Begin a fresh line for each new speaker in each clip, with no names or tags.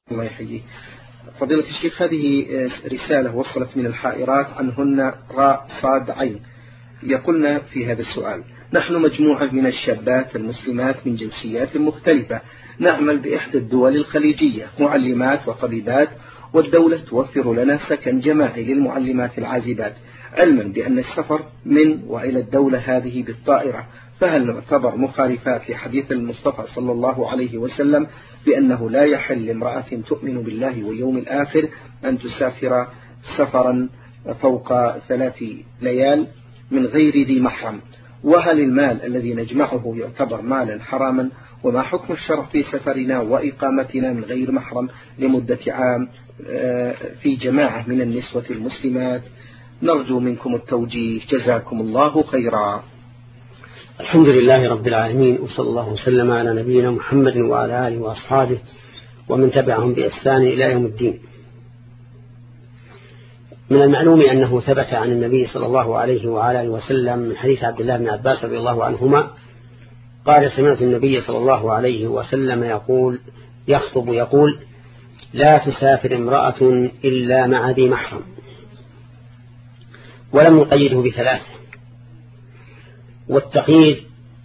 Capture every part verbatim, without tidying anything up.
الله يحييك. فضيلة الشيخ، هذه رسالة وصلت من الحائرات عنهن راء صاد عين، يقولن في هذا السؤال: نحن مجموعة من الشابات المسلمات من جنسيات مختلفة نعمل بإحدى الدول الخليجية معلمات وطبيبات، والدولة توفر لنا سكن جماعي للمعلمات العازبات، علما بأن السفر من وإلى الدولة هذه بالطائرة، فهل نعتبر مخالفات لحديث المصطفى صلى الله عليه وسلم بأنه لا يحل امرأة تؤمن بالله واليوم الآخر أن تسافر سفرا فوق ثلاث ليال من غير ذي محرم؟ وهل المال الذي نجمعه يعتبر مالا حراما؟ وما حكم الشرع في سفرنا وإقامتنا من غير محرم لمدة عام في جماعة من النسوة المسلمات؟ نرجو منكم التوجيه، جزاكم الله خيرا.
الحمد لله رب العالمين، وصلى الله وسلم على نبينا محمد وعلى آله وأصحابه ومن تبعهم بإحسان إلى يوم الدين. من المعلوم أنه ثبت عن النبي صلى الله عليه وعلى آله وسلم من حديث عبد الله بن عباس رضي الله عنهما قال: سمعت النبي صلى الله عليه وسلم يقول يخطب يقول: لا تسافر امرأة إلا مع ذي محرم. ولم يقيده بثلاث، والتقييد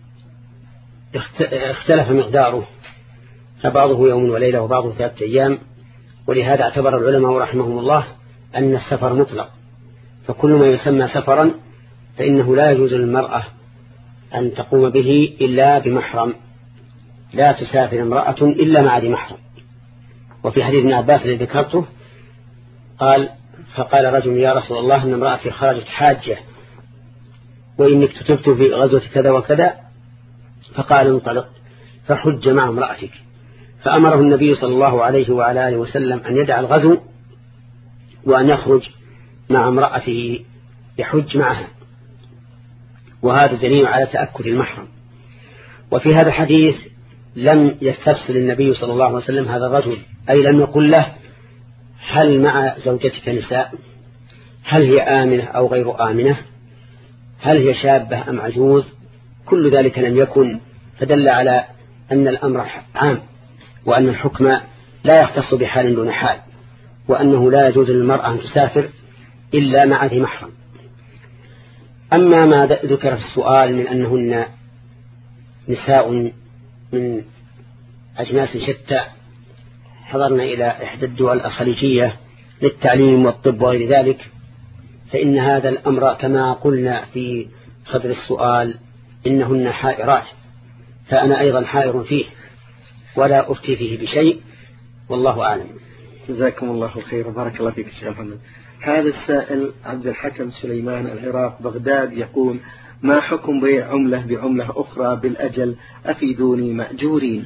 اختلف مقداره، فبعضه يوم وليلة وبعضه ثلاثة أيام. ولهذا اعتبر العلماء رحمهم الله أن السفر مطلق، فكل ما يسمى سفرا فإنه لا يجوز للمرأة أن تقوم به إلا بمحرم. لا تسافر امرأة إلا مع ذي محرم. وفي حديث ابن عباس الذي ذكرته قال: فقال رجل: يا رسول الله، إن امرأتي خرجت حاجة وإنك كتبت في غزوة كذا وكذا. فقال: انطلق فحج مع امرأتك. فأمره النبي صلى الله عليه وعلى آله وسلم أن يدع الغزو وأن يخرج مع امرأته يحج معها، وهذا دليل على تأكد المحرم. وفي هذا الحديث لم يستفسر النبي صلى الله عليه وسلم هذا الرجل، أي لم يقل له: هل مع زوجتك نساء؟ هل هي آمنة أو غير آمنة؟ هل هي شابة أم عجوز؟ كل ذلك لم يكن، فدل على أن الأمر عام، وأن الحكم لا يختص بحال دون حال، وأنه لا يجوز للمرأة أن تسافر إلا مع ذي محرم. أما ما ذكر في السؤال من أنهن نساء من أجناس شتى حضرنا إلى إحدى الدول الخليجية للتعليم والطب وغير ذلك، فإن هذا الأمر كما قلنا في صدر السؤال إنهن حائرات، فأنا أيضا حائر فيه ولا أفتي فيه بشيء، والله أعلم.
جزاكم الله خير، بارك الله فيك شيخ محمد. هذا السائل عبد الحكم سليمان العراق بغداد يقول: ما حكم بيع عملة بعملة أخرى بالأجل؟ أفيدوني مأجورين.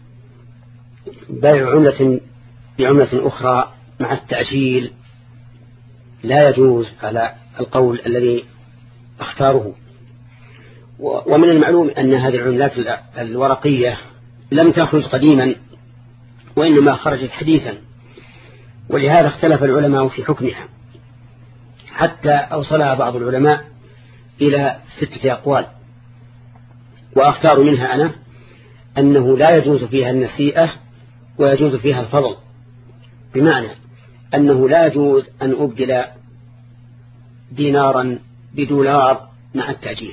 بيع عملة بعملة أخرى مع التأجيل لا يجوز على القول الذي اختاره. ومن المعلوم أن هذه العملات الورقية لم تخرج قديما، وإنما خرجت حديثا، ولهذا اختلف العلماء في حكمها، حتى أوصلها بعض العلماء إلى ستة أقوال، وأختار منها أنا أنه لا يجوز فيها النسيئة ويجوز فيها الفضل، بمعنى أنه لا يجوز أن أبدل دينارا بدولار مع التأجيل،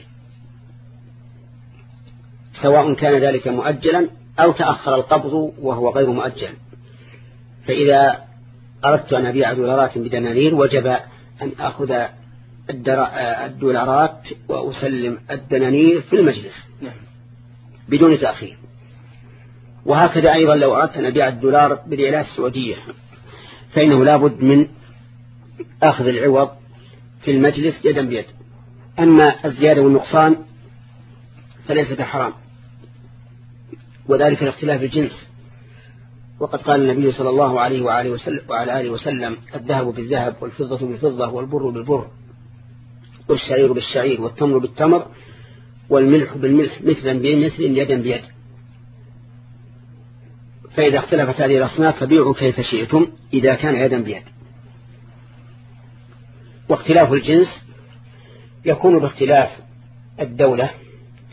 سواء كان ذلك مؤجلا أو تأخر القبض وهو غير مؤجل. فإذا أردت أن أبيع دولارات بدنانير وجب أن أخذ الدولارات وأسلم الدنانير في المجلس بدون تأخير. وهكذا أيضا لو أردت أن أبيع الدولار بالريالات السعودية فإنه لا بد من أخذ العوض في المجلس يدا بيد. أما الزيادة والنقصان فليس بحرام، وذلك لاختلاف الجنس. وقد قال النبي صلى الله عليه وآله وسلم, وعلى آله وسلم: الذهب بالذهب والفضة بالفضة والبر بالبر والشعير بالشعير والتمر بالتمر والملح بالملح مثلا بمثل يدا بيد. فإذا اختلفت هذه الأصناف فبيعوا كيف شئتم إذا كان يدا بيد. واختلاف الجنس يكون باختلاف الدولة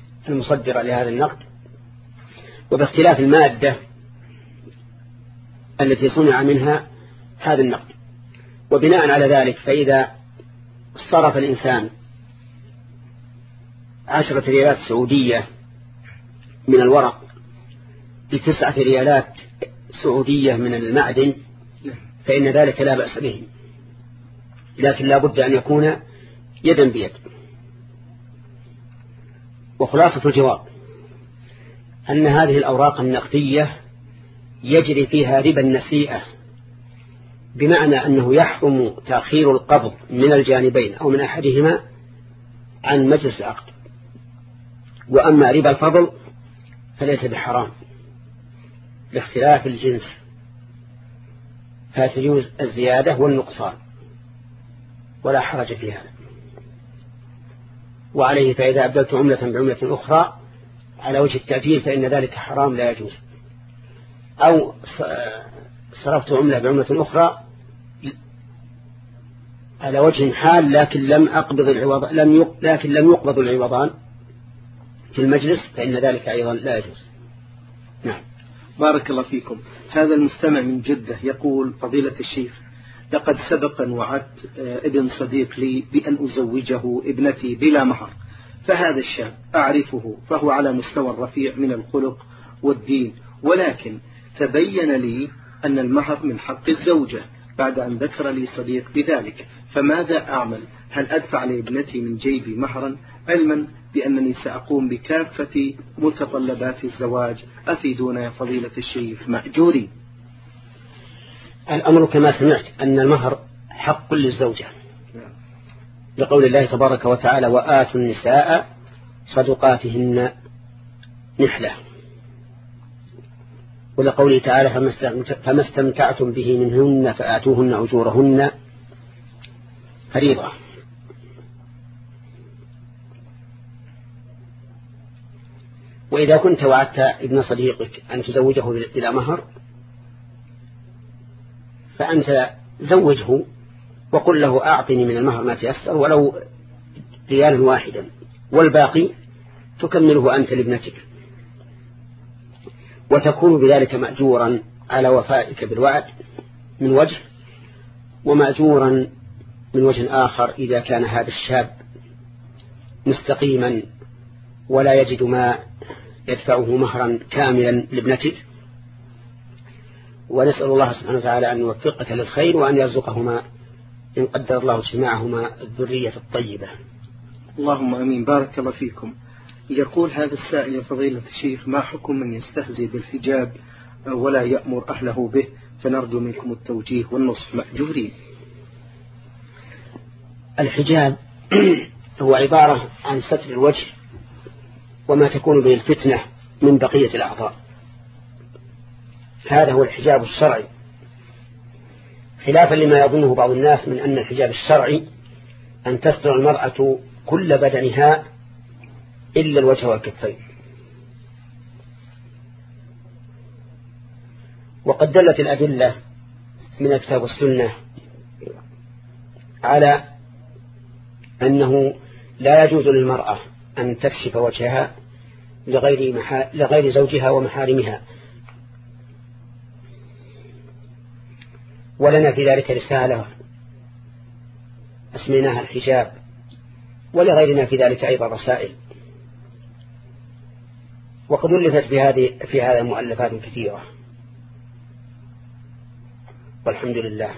المصدرة لهذا النقد، وباختلاف المادة التي صنع منها هذا النقد. وبناء على ذلك فإذا صرف الإنسان عشرة ريالات سعودية من الورق بتسعة ريالات سعودية من المعدن فإن ذلك لا بأس به، لكن لا بد أن يكون يدا بيد. وخلاصة الجواب أن هذه الأوراق النقدية يجري فيها ربا النسيئة، بمعنى أنه يحرم تأخير القبض من الجانبين أو من أحدهما عن مجلس العقد. وأما ربا الفضل فليس بحرام لاختلاف الجنس، فتجوز الزيادة والنقصان ولا حرج في هذا. وعليه فإذا أبدلت عملة بعملة أخرى على وجه التأجيل فإن ذلك حرام لا يجوز، أو صرفت عملة بعملة أخرى على وجه حال لكن لم أقبض العوض لم يق... لكن لم يقبض العوضان في المجلس فإن ذلك أيضا لا يجوز. نعم.
بارك الله فيكم. هذا المستمع من جدة يقول: فضيلة الشيخ، لقد سبق أن وعدت ابن صديق لي بأن أزوجه ابنتي بلا مهر، فهذا الشاب أعرفه فهو على مستوى رفيع من الخلق والدين، ولكن تبين لي أن المهر من حق الزوجة بعد أن ذكر لي صديق بذلك، فماذا أعمل؟ هل أدفع لابنتي من جيبي مهرا علما بأنني سأقوم بكافة متطلبات الزواج؟ أفيدونا يا فضيلة الشيخ مأجوري.
الأمر كما سمعت أن المهر حق للزوجة لقول الله تبارك وتعالى: وآتوا النساء صدقاتهن نحلة، ولقوله تعالى: فما استمتعتم به منهن فآتوهن أجورهن فريضة. وإذا كنت وعدت ابن صديقك أن تزوجه بلا مهر فأنت زوجه وقل له: أعطني من المهر ما تيسر ولو ريال واحدا، والباقي تكمله أنت لابنتك، وتكون بذلك مأجورا على وفائك بالوعد من وجه، ومأجورا من وجه آخر إذا كان هذا الشاب مستقيما ولا يجد ما يدفعه مهرا كاملا لابنتك. ونسأل الله سبحانه وتعالى أن يوفقك للخير وأن يرزقهما إن قدر الله اجتماعهما الذرية الطيبة.
اللهم أمين. بارك الله فيكم. يقول هذا السائل: يا فضيلة الشيخ، ما حكم من يستهزئ بالحجاب ولا يأمر أهله به؟ فنرجو منكم التوجيه والنصح مأجورين.
الحجاب هو عبارة عن ستر الوجه وما تكون به الفتنة من بقية الأعضاء، هذا هو الحجاب الشرعي، خلافا لما يظنه بعض الناس من أن الحجاب الشرعي أن تستر المرأة كل بدنها إلا الوجه والكفين. وقد دلت الأدلة من الكتاب والسنة على أنه لا يجوز للمرأة أن تكشف وجهها لغير, محا... لغير زوجها ومحارمها. ولنا في ذلك رسالة اسميناها الحجاب، ولغيرنا في ذلك أيضا رسائل، وقد ألفت في هذه في هذا مؤلفات كثيرة والحمد لله.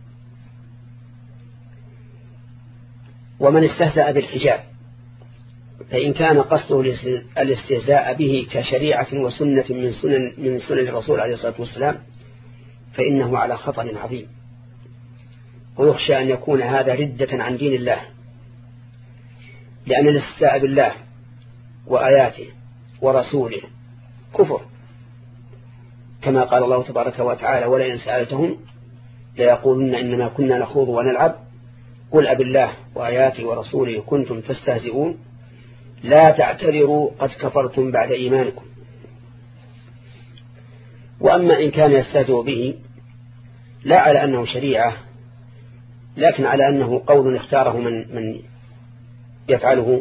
ومن استهزأ بالحجاب فإن كان قصده الاستهزاء به كشريعة وسنة من سنن من سنن الرسول عليه الصلاة والسلام فإنه على خطر عظيم، ويخشى أن يكون هذا ردة عن دين الله، لأن الاستهزاء بالله وآياته ورسوله كفر، كما قال الله تبارك وتعالى: ولئن سألتهم ليقولن إنما كنا نخوض ونلعب قل أب الله وآياته ورسوله كنتم تستهزئون لا تعتذروا قد كفرتم بعد إيمانكم. وأما إن كان يستهزئ به لا على أنه شريعة، لكن على أنه قول اختاره من من يفعله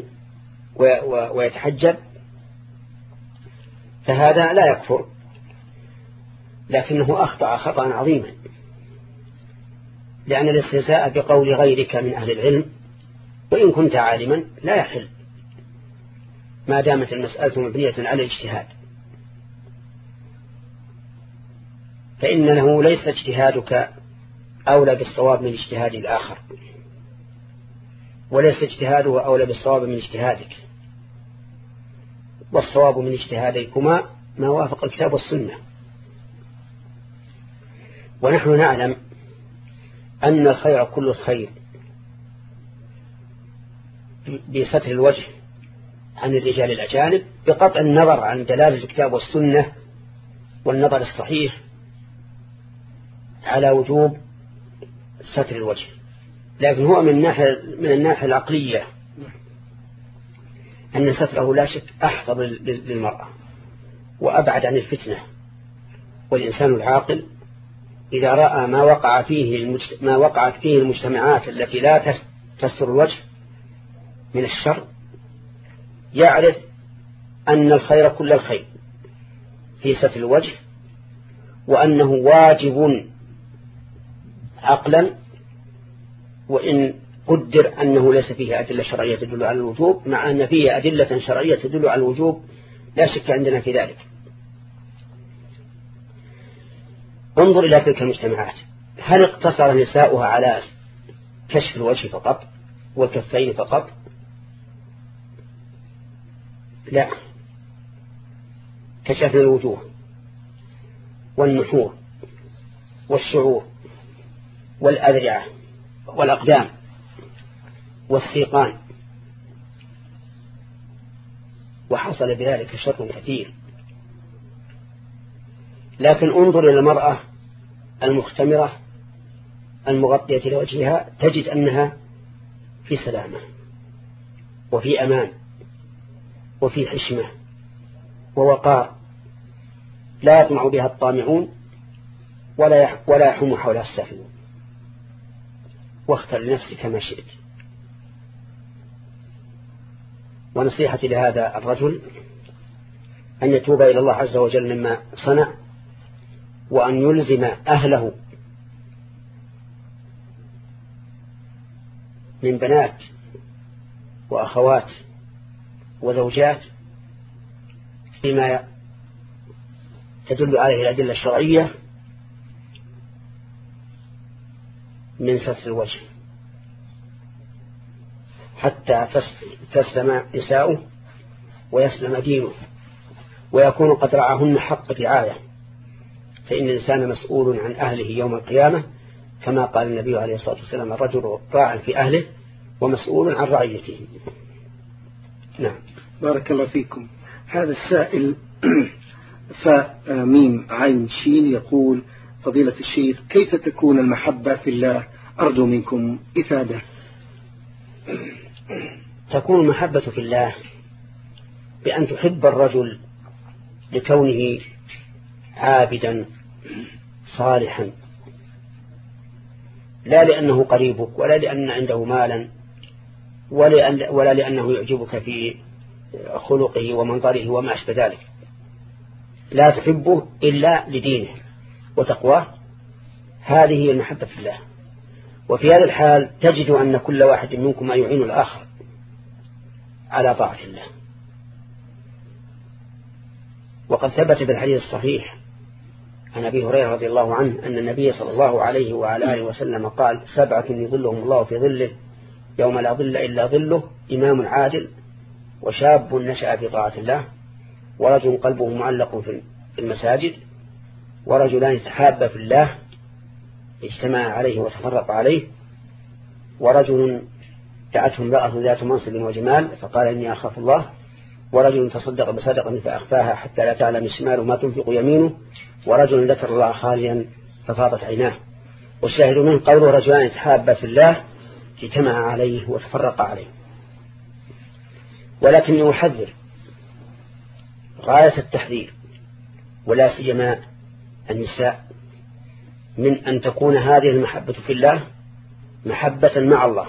ويتحجب، فهذا لا يكفر، لكنه أخطأ خطأ عظيما، لأن الاستهزاء بقول غيرك من أهل العلم وإن كنت عالما لا يحل ما دامت المسألة مبنية على الاجتهاد، فإنه ليس اجتهادك أولى بالصواب من اجتهاد الآخر، وليس اجتهاده أولى بالصواب من اجتهادك، والصواب من اجتهادكما ما وافق الكتاب والسنة. ونحن نعلم أن الخير كل الخير بستر الوجه عن الرجال الأجانب بقطع النظر عن دلالة الكتاب والسنة والنظر الصحيح على وجوب ستر الوجه. لكن هو من الناحية من الناحية العقلية أن ستره لا شك أحفظ للمرأة وأبعد عن الفتنة، والإنسان العاقل إذا رأى ما وقع فيه ما وقعت فيه المجتمعات التي لا تستر الوجه من الشر يعرف أن الخير كل الخير في ستر الوجه، وأنه واجب عقلا، وإن قدر أنه ليس فيه أدلة شرعية تدل على الوجوب، مع أن فيه أدلة شرعية تدل على الوجوب لا شك عندنا في ذلك. انظر إلى تلك المجتمعات، هل اقتصر نساؤها على كشف الوجه فقط والكفين فقط؟ لا، كشفنا الوجوه والنحور والشعور والأذرعة والأقدام والسيقان، وحصل بذلك شر كثير. لكن انظر إلى المرأة المختمرة المغطية لوجهها تجد أنها في سلامة وفي أمان وفي حشمة ووقار، لا يطمع بها الطامعون ولا ولا يحوم حولها السافلون. واختر لنفسك ما شئت. ونصيحتي لهذا الرجل أن يتوب إلى الله عز وجل مما صنع، وأن يلزم أهله من بنات وأخوات وزوجات فيما تدل عليه الأدلة الشرعية من ستر الوجه، حتى تسلم نساؤه ويسلم دينه ويكون قد رعاهن حق رعاية، فإن الإنسان مسؤول عن أهله يوم القيامة، كما قال النبي عليه الصلاة والسلام: الرجل راع في أهله ومسؤول عن رعيته. نعم.
بارك الله فيكم. هذا السائل فميم عين شين يقول: فضيلة الشيخ، كيف تكون المحبة في الله؟ أرجو منكم إفادة.
تكون المحبة في الله بأن تحب الرجل لكونه عابدا صالحا، لا لأنه قريبك ولا لأن عنده مالا ولا لأنه يعجبك في خلقه ومنظره وما أشبه ذلك، لا تحبه إلا لدينه وتقواه. هذه هي المحبة في الله. وفي هذا الحال تجد أن كل واحد منكم يعين الآخر على طاعة الله. وقد ثبت بالحديث الصحيح عن أبي هريرة رضي الله عنه أن النبي صلى الله عليه وعلى آله وسلم قال: سبعة يظلهم الله في ظله يوم لا ظل إلا ظله: إمام عادل، وشاب نشأ في طاعة الله، ورجل قلبه معلق في المساجد، ورجلان تحابا في الله اجتمع عليه وتفرق عليه، ورجل دعته امرأة ذات منصب وجمال فقال: إني أخاف الله، ورجل تصدق بصدقة فأخفاها حتى لا تعلم شماله ما تنفق يمينه، ورجل ذكر الله خاليا ففاضت عيناه. والشاهد منه قوله: رجلان تحابا في الله اجتمع عليه وتفرق عليه. ولكن يحذر غاية التحذير، ولا سيما النساء، من أن تكون هذه المحبة في الله محبة مع الله،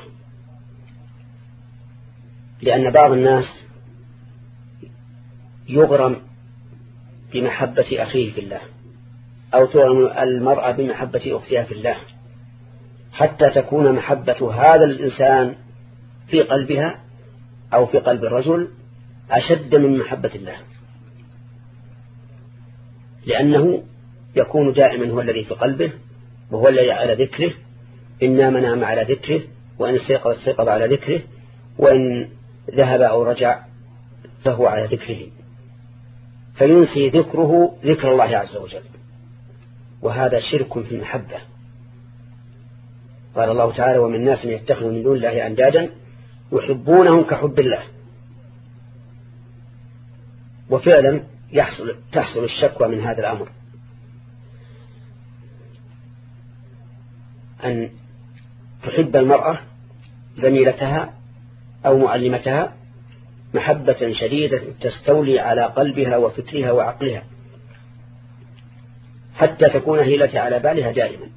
لأن بعض الناس يغرم بمحبة أخيه في الله أو تؤمن المرأة بمحبة أختها في الله حتى تكون محبة هذا الإنسان في قلبها أو في قلب الرجل أشد من محبة الله، لأنه يكون دائما هو الذي في قلبه وهو الذي على ذكره، إن نام نام على ذكره، وإن استيقظ استيقظ على ذكره، وإن ذهب أو رجع فهو على ذكره، فينسي ذكره ذكر الله عز وجل، وهذا شرك في المحبة. قال الله تعالى: ومن الناس من يتخذ من دون الله أندادا يحبونهم كحب الله. وفعلا يحصل تحصل الشكوى من هذا الأمر، أن تحب المرأة زميلتها أو معلمتها محبة شديدة تستولي على قلبها وفكرها وعقلها حتى تكون هي التي على بالها دائما،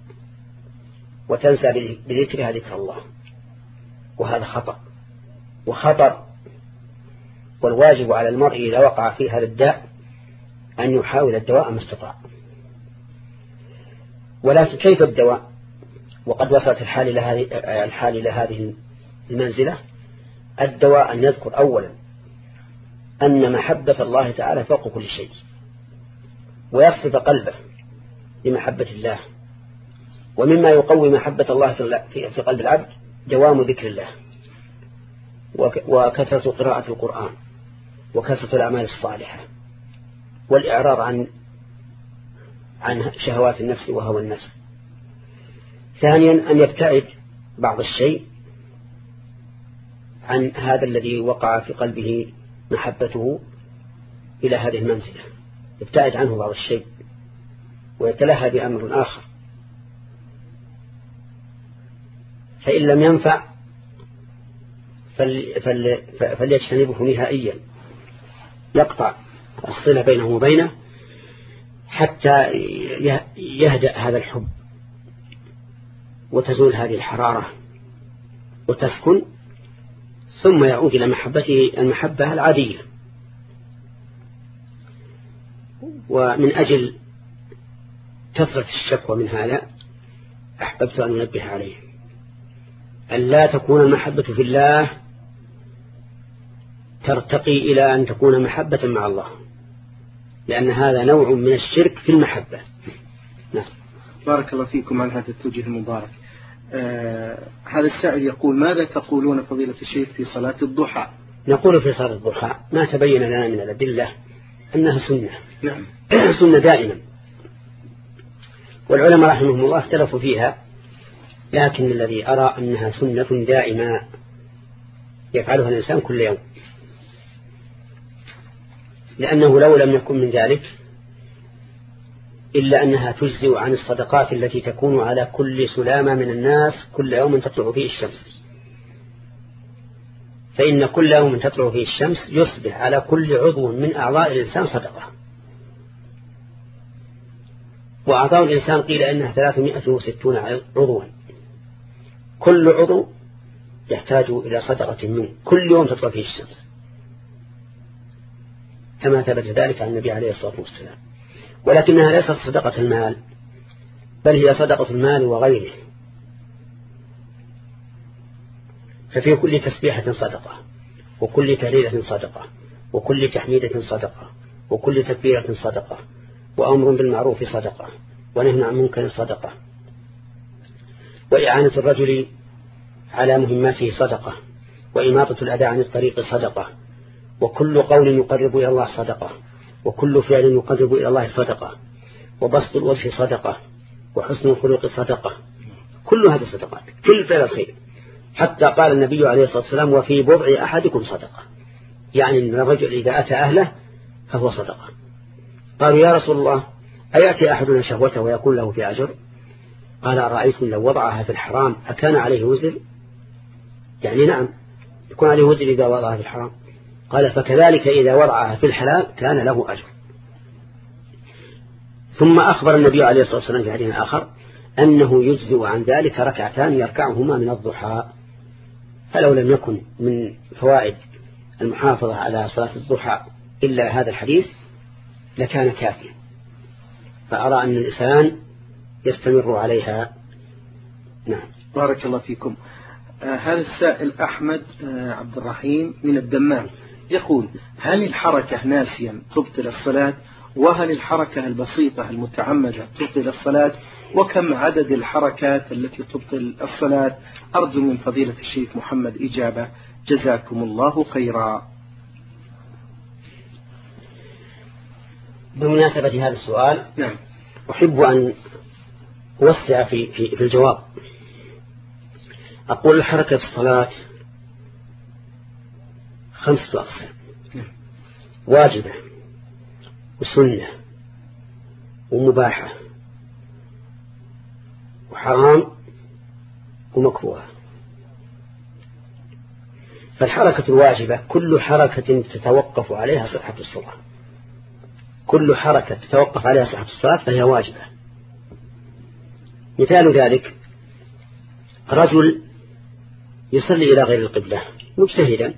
وتنسى بذكرها ذكر الله، وهذا خطأ وخطر. والواجب على المرء إذا وقع في هذا الداء أن يحاول الدواء ما استطاع. ولكن كيف الدواء وقد وصلت الحال لهذه الحال لهذه المنزلة؟ الدواء أن يذكر أولا أن محبة الله تعالى فوق كل شيء، ويصف قلبه بمحبة الله. ومما يقوي محبة الله في قلب العبد دوام ذكر الله، وكثرة قراءة القرآن، وكثرة الأعمال الصالحة، والإعراض عن عن شهوات النفس وهوى النفس. ثانيا أن يبتعد بعض الشيء عن هذا الذي وقع في قلبه محبته إلى هذه المنزلة، يبتعد عنه بعض الشيء ويتلهى بأمر آخر، فإن لم ينفع فل فل فليجتنبه نهائيا، يقطع الصلة بينه وبينه حتى يهدأ هذا الحب وتزول هذه الحرارة وتسكن، ثم يعود إلى محبته المحبة العادية. ومن أجل كثرة الشكوى من هذا أحببت أن أنبه عليه أن لا تكون المحبة في الله ترتقي إلى أن تكون محبة مع الله، لأن هذا نوع من الشرك في المحبة. نعم.
بارك الله فيكم على هذا التوجيه المبارك. آه هذا السائل يقول: ماذا تقولون فضيلة الشيخ في صلاة الضحى؟
نقول في صلاة الضحى ما تبين لنا من الأدلة أنها سنة.
نعم.
سنة دائما، والعلماء رحمهم الله اختلفوا فيها، لكن الذي أرى أنها سنة دائمة يفعلها الإنسان كل يوم، لأنه لو لم يكن من ذلك إلا أنها تجزئ عن الصدقات التي تكون على كل سلامة من الناس كل يوم تطلع فيه الشمس، فإن كل يوم تطلع فيه الشمس يصبح على كل عضو من أعضاء الإنسان صدقة. وأعضاء الإنسان قيل أنها ثلاثمائة وستون عضوا، كل عضو يحتاج إلى صدقة منه كل يوم تطلع فيه الشمس، كما ثبت ذلك عن النبي عليه الصلاة والسلام. ولكنها ليست صدقة المال، بل هي صدقة المال وغيره، ففي كل تسبيحة صدقة، وكل تهليلة صدقة، وكل تحميدة صدقة، وكل تكبيرة صدقة، وأمر بالمعروف صدقة، ونهي عن منكر صدقة، وإعانة الرجل على مهماته صدقة، وإماطة الأذى عن الطريق صدقة، وكل قول يقرب إلى الله صدقة، وكل فعل يقرب إلى الله صدقة، وبسط الوجه صدقة، وحسن الخلق صدقة، كل هذه صدقات، كل فعل الخير. حتى قال النبي عليه الصلاة والسلام: وفي بضع أحدكم صدقة، يعني أن الرجل إذا أتى أهله فهو صدقة. قالوا: يا رسول الله أيأتي أحدنا شهوته ويكون له في أجر؟ قال: أرأيتم لو وضعها في الحرام أكان عليه وزر؟ يعني نعم يكون عليه وزر إذا وضعها في الحرام. قال: فكذلك إذا وضعها في الحلال كان له أجر. ثم أخبر النبي عليه الصلاة والسلام في حديث آخر أنه يجزئ عن ذلك ركعتان يركعهما من الضحى. فلو لم يكن من فوائد المحافظة على صلاة الضحى إلا هذا الحديث لكان كافيا. فأرى أن الإنسان يستمر عليها. نعم.
بارك الله فيكم. آه هذا السائل أحمد آه عبد الرحيم من الدمام يقول: هل الحركة ناسيا تبطل الصلاة؟ وهل الحركة البسيطة المتعمدة تبطل الصلاة؟ وكم عدد الحركات التي تبطل الصلاة؟ أرجو من فضيلة الشيخ محمد إجابة، جزاكم الله خيرا.
بمناسبة هذا السؤال
نعم.
أحب أن أوسع في, في, في الجواب. أقول الحركة في الصلاة خمسة أقسام: واجبة وسنة ومباحة وحرام ومكروه. فالحركة الواجبة كل حركة تتوقف عليها صحة الصلاة، كل حركة تتوقف عليها صحة الصلاة فهي واجبة. مثال ذلك: رجل يصلي إلى غير القبلة مجتهدا،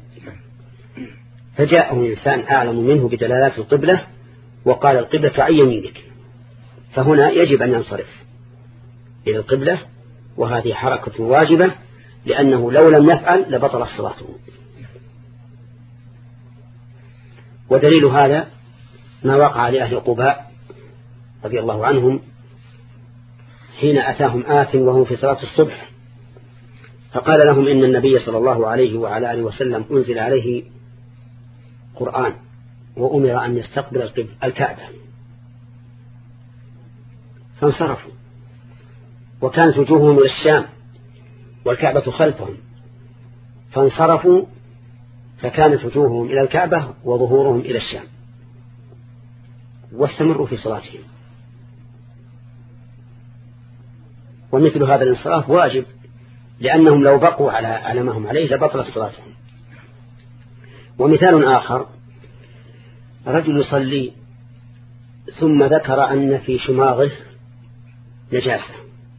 فجاءه إنسان أعلم منه بدلالات القبلة وقال: القبلة عن يمينك، فهنا يجب أن ينصرف إلى القبلة، وهذه حركة واجبة، لأنه لو لم يفعل لبطل صلاته. ودليل هذا ما وقع لأهل قباء رضي الله عنهم حين أتاهم آت وهم في صلاة الصبح، فقال لهم: إن النبي صلى الله عليه وعلى آله وسلم أنزل عليه قرآن وأمر أن يستقبل الكعبة، فانصرفوا، وكانت وجوههم إلى الشام والكعبة خلفهم، فانصرفوا فكانت وجوههم إلى الكعبة وظهورهم إلى الشام، واستمروا في صلاتهم. ومثل هذا الانصراف واجب، لأنهم لو بقوا على على ما هم عليه لبطلت صلاتهم. ومثال آخر: رجل يصلي ثم ذكر أن في شماغه نجاسة،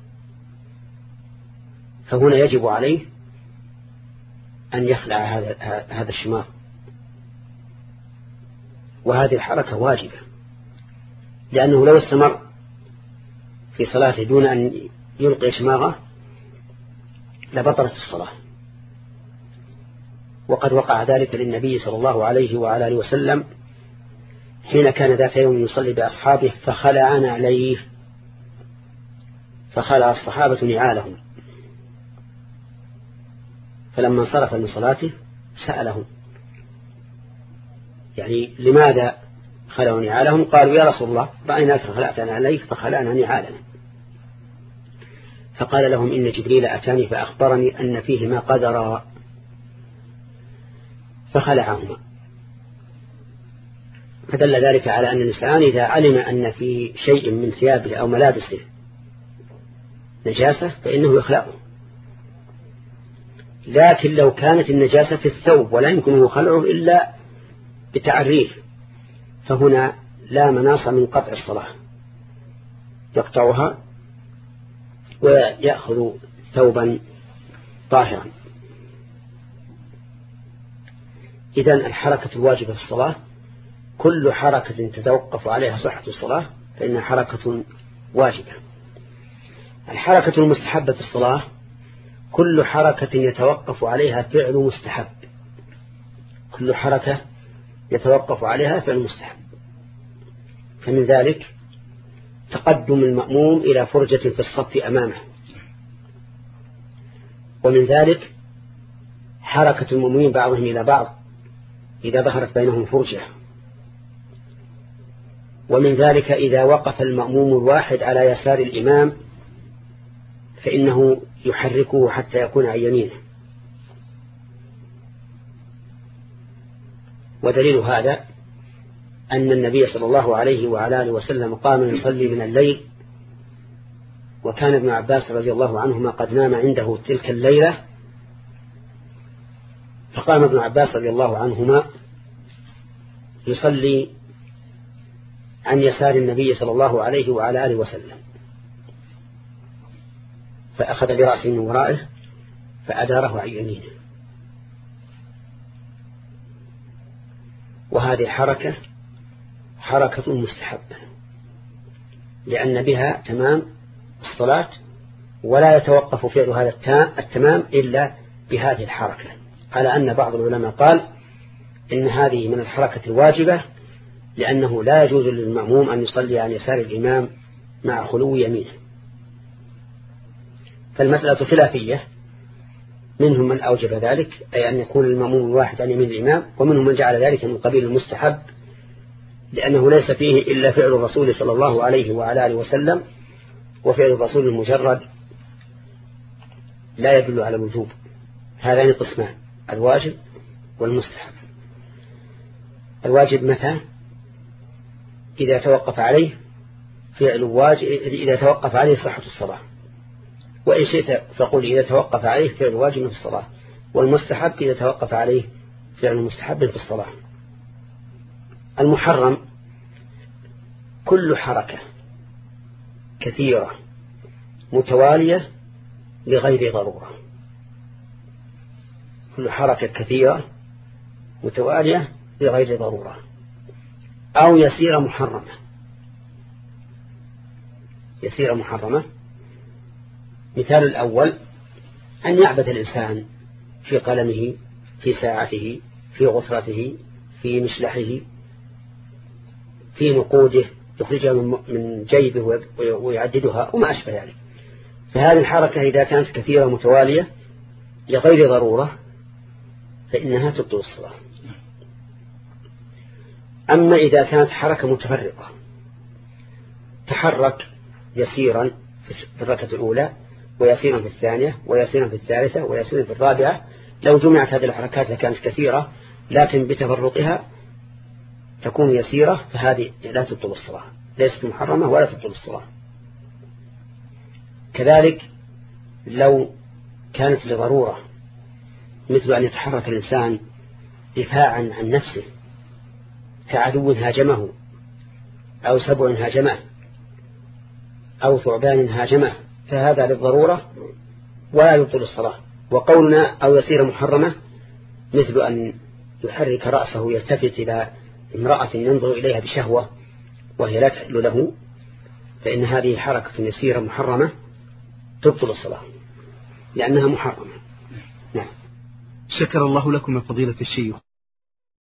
فهنا يجب عليه أن يخلع هذا هذا الشماغ، وهذه الحركة واجبة، لأنه لو استمر في صلاته دون أن يلقي شماغه لبطلت الصلاة. وقد وقع ذلك للنبي صلى الله عليه وعلى آله وسلم حين كان ذات يوم يصلي بأصحابه فخلع نعليه، فخلع الصحابة نعالهم، فلما انصرف من صلاته سألهم يعني لماذا خلعوا نعالهم؟ قالوا: يا رسول الله رأيناك خلعتنا عليك فخلعنا نعالنا. فقال لهم: إن جبريل أتاني فأخبرني أن فيهما قدرا، فخلعهما. فدل ذلك على أن الإنسان إذا علم أن في شيء من ثيابه أو ملابسه نجاسة فإنه يخلعه. لكن لو كانت النجاسة في الثوب ولا يمكنه خلعه إلا بتعريف، فهنا لا مناص من قطع الصلاة، يقطعها ويأخذ ثوبا طاهرا. إذن الحركة الواجبة في الصلاة كل حركة تتوقف عليها صحة الصلاة فإنها حركة واجبة. الحركة المستحبة في الصلاة كل حركة يتوقف عليها فعل مستحب، كل حركة يتوقف عليها فعل مستحب. فمن ذلك تقدم المأموم إلى فرجة في الصف أمامه، ومن ذلك حركة المؤمنين بعضهم إلى بعض إذا ظهرت بينهم فرجة، ومن ذلك إذا وقف المأموم الواحد على يسار الإمام فإنه يحركه حتى يكون عن يمينه. ودليل هذا أن النبي صلى الله عليه وعلى آله وسلم قام يصلي من الليل، وكان ابن عباس رضي الله عنهما قد نام عنده تلك الليلة، فقام ابن عباس رضي الله عنهما يصلي عن يسار النبي صلى الله عليه وعلى آله وسلم، فأخذ برأسه من ورائه فأداره عن يمينه. وهذه حركة حركة مستحبة، لأن بها تمام الصلاة، ولا يتوقف فعل هذا التمام إلا بهذه الحركة، على أن بعض العلماء قال إن هذه من الحركة الواجبة، لأنه لا يجوز للمأموم أن يصلي عن يسار الإمام مع خلو يمينه. فالمسألة خلافية، منهم من أوجب ذلك، أي أن يكون المأموم الواحد عن يمين الإمام، ومنهم من جعل ذلك من قبيل المستحب، لأنه ليس فيه إلا فعل الرسول صلى الله عليه وعلى آله وسلم، وفعل الرسول المجرد لا يدل على الوجوب. هذان قسمان، الواجب والمستحب. الواجب متى؟ إذا توقف عليه فعل واجب، إذا توقف عليه صحة الصلاة، وإن شئت فقل إذا توقف عليه فعل واجب في الصلاة. والمستحب إذا توقف عليه فعل مستحب في الصلاة. المحرم كل حركة كثيرة متوالية لغير ضرورة، كل حركة كثيرة متوالية لغير ضرورة، أو يسير محرمة. يسير محرمة مثال الأول أن يعبث الإنسان في قلمه، في ساعته، في غصرته، في مشلحه، في نقوده، يخرجها من جيبه ويعددها وما أشبه ذلك. فهذه الحركة إذا كانت كثيرة متوالية لغير ضرورة فإنها تبطل الصلاة. أما إذا كانت حركة متفرقة، تحرك يسيرا في الركعة الأولى، ويسيرا في الثانية، ويسيرا في الثالثة، ويسيرا في الرابعة، لو جمعت هذه الحركات لكانت كثيرة، لكن بتفرقها تكون يسيرة، فهذه لا تبطل الصلاة، ليست محرمة ولا تبطل الصلاة. كذلك لو كانت لضرورة، مثل أن يتحرك الإنسان دفاعا عن نفسه، كعدو هاجمه، أو سبع هاجمه، أو ثعبان هاجمه، فهذا للضرورة ولا يبطل الصلاة. وقولنا أو يصير محرمة مثل أن يحرك رأسه يلتفت إلى امرأة ينظر إليها بشهوة وهي لا تحل له، فإن هذه حركة يسيرة محرمة تبطل الصلاة لأنها محرمة. نعم.
شكر الله لكم يا فضيلة الشيخ.